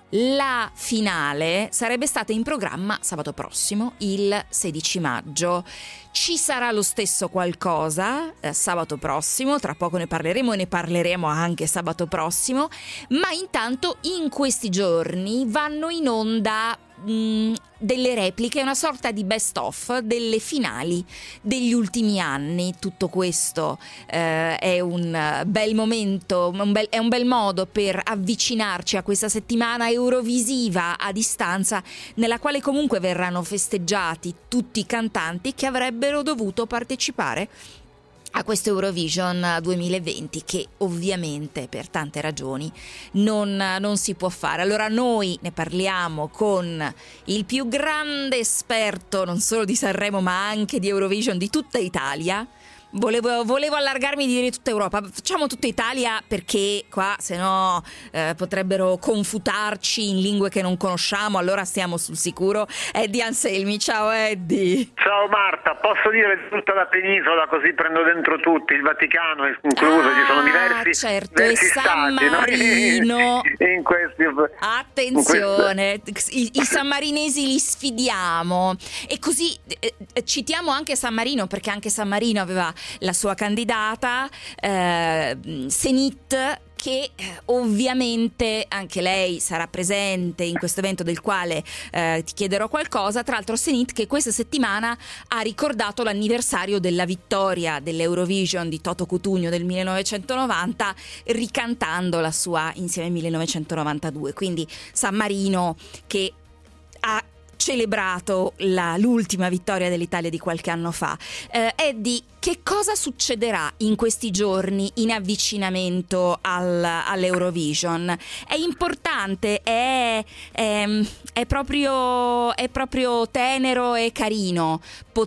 La finale sarebbe stata in programma sabato prossimo, il sedici maggio. Ci sarà lo stesso qualcosa eh, sabato prossimo, tra poco ne parleremo e ne parleremo anche sabato prossimo, ma intanto in questi giorni vanno in onda mh, delle repliche, una sorta di best of delle finali degli ultimi anni. Tutto questo eh, è un bel momento, un bel, è un bel modo per avvicinarci a questa settimana eurovisiva a distanza, nella quale comunque verranno festeggiati tutti i cantanti che avrebbero dovuto partecipare a questo Eurovision duemilaventi, che ovviamente per tante ragioni non, non si può fare. Allora noi ne parliamo con il più grande esperto non solo di Sanremo ma anche di Eurovision di tutta Italia. Volevo, volevo allargarmi di dire tutta Europa, facciamo tutta Italia perché qua se no eh, potrebbero confutarci in lingue che non conosciamo, allora stiamo sul sicuro. Eddie Anselmi, ciao Eddie. Ciao Marta, posso dire tutta la penisola così prendo dentro tutti, il Vaticano è incluso, ah, ci sono diversi, certo, diversi e San stati, Marino. No? In questi, Attenzione, in questi... I, i sammarinesi li sfidiamo e così eh, citiamo anche San Marino perché anche San Marino aveva la sua candidata eh, Senit, che eh, ovviamente anche lei sarà presente in questo evento del quale eh, ti chiederò qualcosa. Tra l'altro Senit che questa settimana ha ricordato l'anniversario della vittoria dell'Eurovision di Toto Cutugno del millenovecentonovanta, ricantando la sua insieme millenovecentonovantadue. Quindi San Marino che ha celebrato la, l'ultima vittoria dell'Italia di qualche anno fa. Eh, Eddie, che cosa succederà in questi giorni in avvicinamento al, all'Eurovision? È importante, è, è, è, proprio, è proprio tenero e carino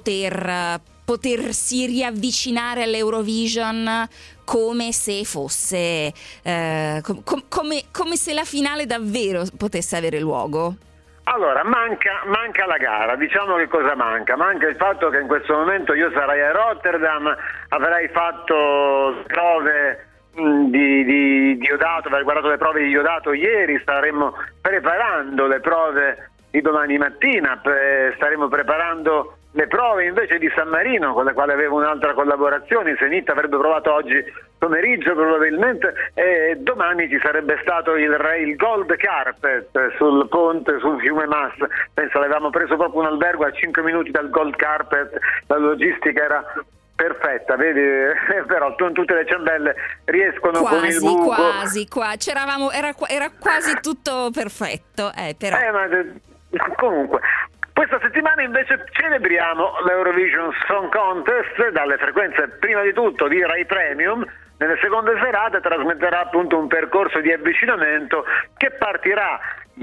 poter, potersi riavvicinare all'Eurovision come se fosse eh, com, com, come, come se la finale davvero potesse avere luogo. Allora, manca, manca la gara, diciamo che cosa manca? Manca il fatto che in questo momento io sarei a Rotterdam, avrei fatto prove mh, di, di Diodato, avrei guardato le prove di Diodato ieri, staremmo preparando le prove di domani mattina, pre- staremo preparando le prove invece di San Marino, con le quali avevo un'altra collaborazione. Senit avrebbe provato oggi pomeriggio probabilmente, e domani ci sarebbe stato il, il Gold Carpet sul ponte, sul fiume Mas. Penso avevamo preso proprio un albergo a cinque minuti dal Gold Carpet, la logistica era perfetta, vedi, però tutte le ciambelle riescono quasi, con il buco. Quasi, qua c'eravamo, era, era quasi tutto perfetto, eh, però. Eh, ma, comunque, questa settimana invece celebriamo l'Eurovision Song Contest dalle frequenze prima di tutto di Rai Premium. Nelle seconde serate trasmetterà appunto un percorso di avvicinamento che partirà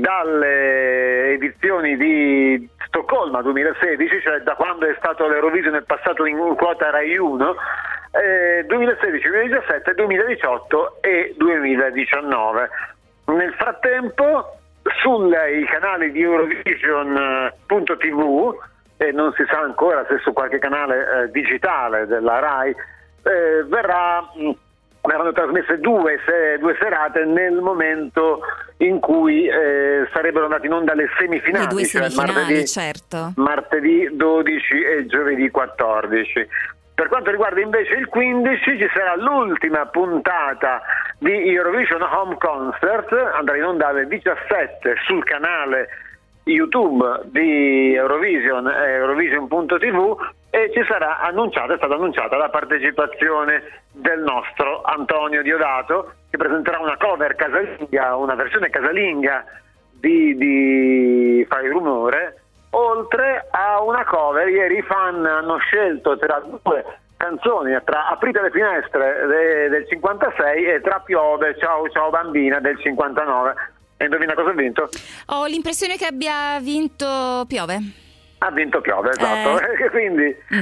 dalle edizioni di Stoccolma duemilasedici, cioè da quando è stato l'Eurovision è passato in quota Rai uno, eh, duemilasedici, duemiladiciassette, duemiladiciotto e duemiladiciannove. Nel frattempo sui canali di Eurovision punto tivù, e non si sa ancora se su qualche canale eh, digitale della Rai, eh, verrà, mh, verranno trasmesse due, se, due serate nel momento in cui eh, sarebbero andate in onda le semifinali, le due semifinali, cioè martedì, certo. martedì dodici e giovedì quattordici. Per quanto riguarda invece il quindici ci sarà l'ultima puntata di Eurovision Home Concert, andrà in onda alle diciassette sul canale YouTube di Eurovision, Eurovision punto tivù, e ci sarà annunciata, è stata annunciata la partecipazione del nostro Antonio Diodato, che presenterà una cover casalinga, una versione casalinga di, di Fai Rumore, oltre a una cover. Ieri i fan hanno scelto tra due canzoni, tra Aprite le finestre de, del cinquantasei e Tra piove, ciao ciao bambina del cinquantanove. E indovina cosa ha vinto? Ho l'impressione che abbia vinto Piove. Ha vinto Piove, esatto. Eh. Quindi mm.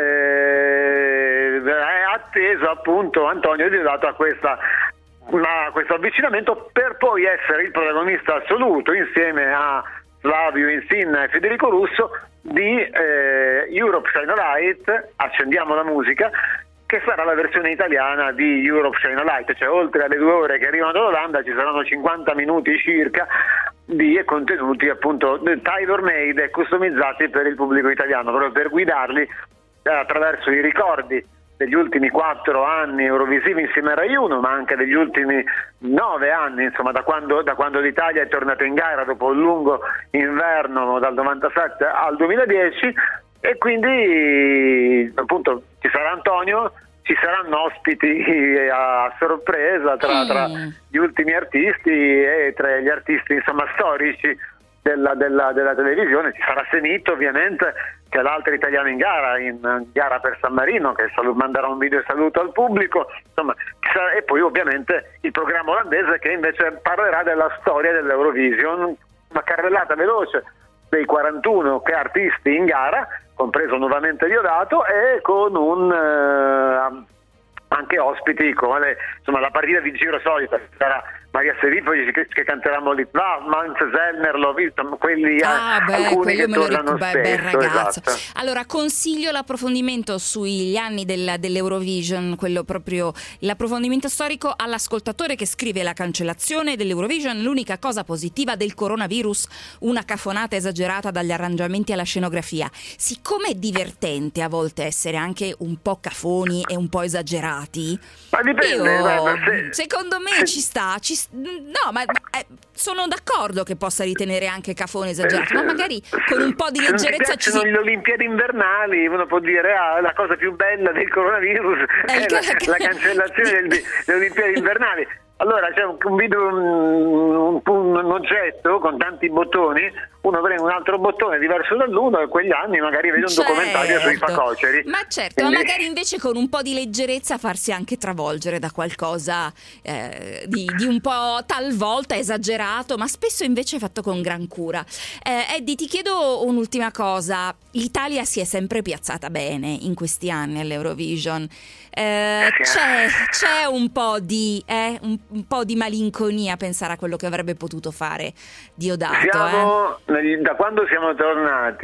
eh, è atteso appunto Antonio Diodato a questa a questo avvicinamento per poi essere il protagonista assoluto insieme a Flavio Insinna e Federico Russo di eh, Europe Shine a Light, accendiamo la musica, che sarà la versione italiana di Europe Shine a Light, cioè oltre alle due ore che arrivano dall'Olanda ci saranno cinquanta minuti circa di contenuti appunto tailor made e customizzati per il pubblico italiano, proprio per guidarli eh, attraverso i ricordi degli ultimi quattro anni eurovisivi insieme a Rai uno, ma anche degli ultimi nove anni, insomma, da quando, da quando l'Italia è tornata in gara dopo un lungo inverno dal novantasette al duemiladieci. E quindi appunto ci sarà Antonio, ci saranno ospiti a sorpresa tra, tra gli ultimi artisti e tra gli artisti insomma storici della, della, della televisione. Ci sarà Senit ovviamente, che è l'altra italiana in gara, in gara per San Marino, che salut- manderà un video saluto al pubblico, insomma, sarà, e poi ovviamente il programma olandese che invece parlerà della storia dell'Eurovision, una carrellata veloce dei quarantuno che artisti in gara, compreso nuovamente Diodato, e con un eh, anche ospiti come insomma la partita di giro solita, sarà Maria Serifoli che, che canterà Molly Manz, Zellner, Lovitto, quelli ah, beh, alcuni che tornano ric- spesso. beh, bel ragazzo. Esatto. Allora consiglio l'approfondimento sugli anni del, dell'Eurovision, quello proprio l'approfondimento storico all'ascoltatore che scrive: la cancellazione dell'Eurovision, l'unica cosa positiva del coronavirus, una cafonata esagerata dagli arrangiamenti alla scenografia. Siccome è divertente a volte essere anche un po' cafoni e un po' esagerati, ma dipende, io, beh, se, secondo me se, ci sta, ci, no, ma eh, sono d'accordo che possa ritenere anche cafone esagerato, ma magari con un po' di leggerezza ci sono si... le Olimpiadi invernali, uno può dire ah, la cosa più bella del coronavirus è, è la, la cancellazione del, delle Olimpiadi invernali. Allora c'è un, un video, un, un, un oggetto con tanti bottoni, uno prende un altro bottone diverso dall'uno e quegli anni magari vede un certo. documentario sui facoceri. Ma certo, Quindi... ma magari invece con un po' di leggerezza farsi anche travolgere da qualcosa eh, di, di un po' talvolta esagerato, ma spesso invece fatto con gran cura. Eh, Eddie, ti chiedo un'ultima cosa. L'Italia si è sempre piazzata bene in questi anni all'Eurovision. Eh, c'è, c'è un po' di eh, un, un po' di malinconia a pensare a quello che avrebbe potuto fare Diodato. Siamo, eh? negli, da quando siamo tornati,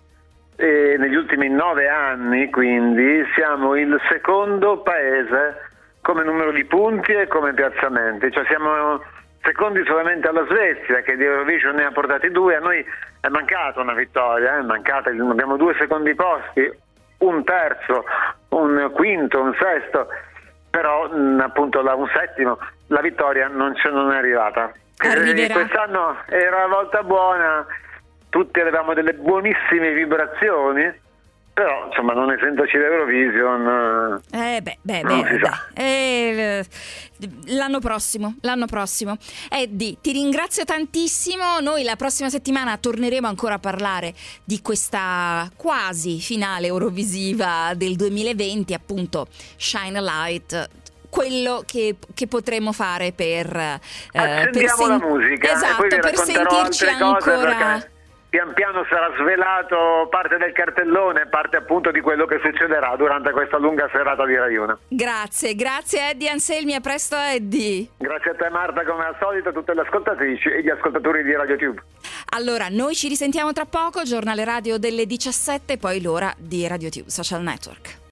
eh, negli ultimi nove anni, quindi siamo il secondo paese come numero di punti e come piazzamenti, cioè siamo secondi solamente alla Svezia, che di Eurovision ne ha portati due. A noi è mancata una vittoria, è mancata, abbiamo due secondi posti, un terzo, un quinto, un sesto, però mh, appunto la, un settimo, la vittoria non, ce, non è arrivata. Arriverà. Quest'anno era una volta buona, tutti avevamo delle buonissime vibrazioni, però insomma non essendoci l'Eurovision eh beh, beh, non beh, si beh. sa. Eh, l'anno prossimo l'anno prossimo Eddie, ti ringrazio tantissimo. Noi la prossima settimana torneremo ancora a parlare di questa quasi finale eurovisiva del duemilaventi, appunto Shine a Light, quello che, che potremo fare per eh, accendiamo per sen- la musica esatto, e poi vi per racconterò sentirci altre cose, ancora perché pian piano sarà svelato parte del cartellone, parte appunto di quello che succederà durante questa lunga serata di Rai uno. Grazie, grazie Eddie Anselmi, a presto Eddie. Grazie a te Marta, come al solito, a tutte le ascoltatrici e gli ascoltatori di RadioTube. Allora, noi ci risentiamo tra poco, giornale radio delle diciassette, poi l'ora di RadioTube Social Network.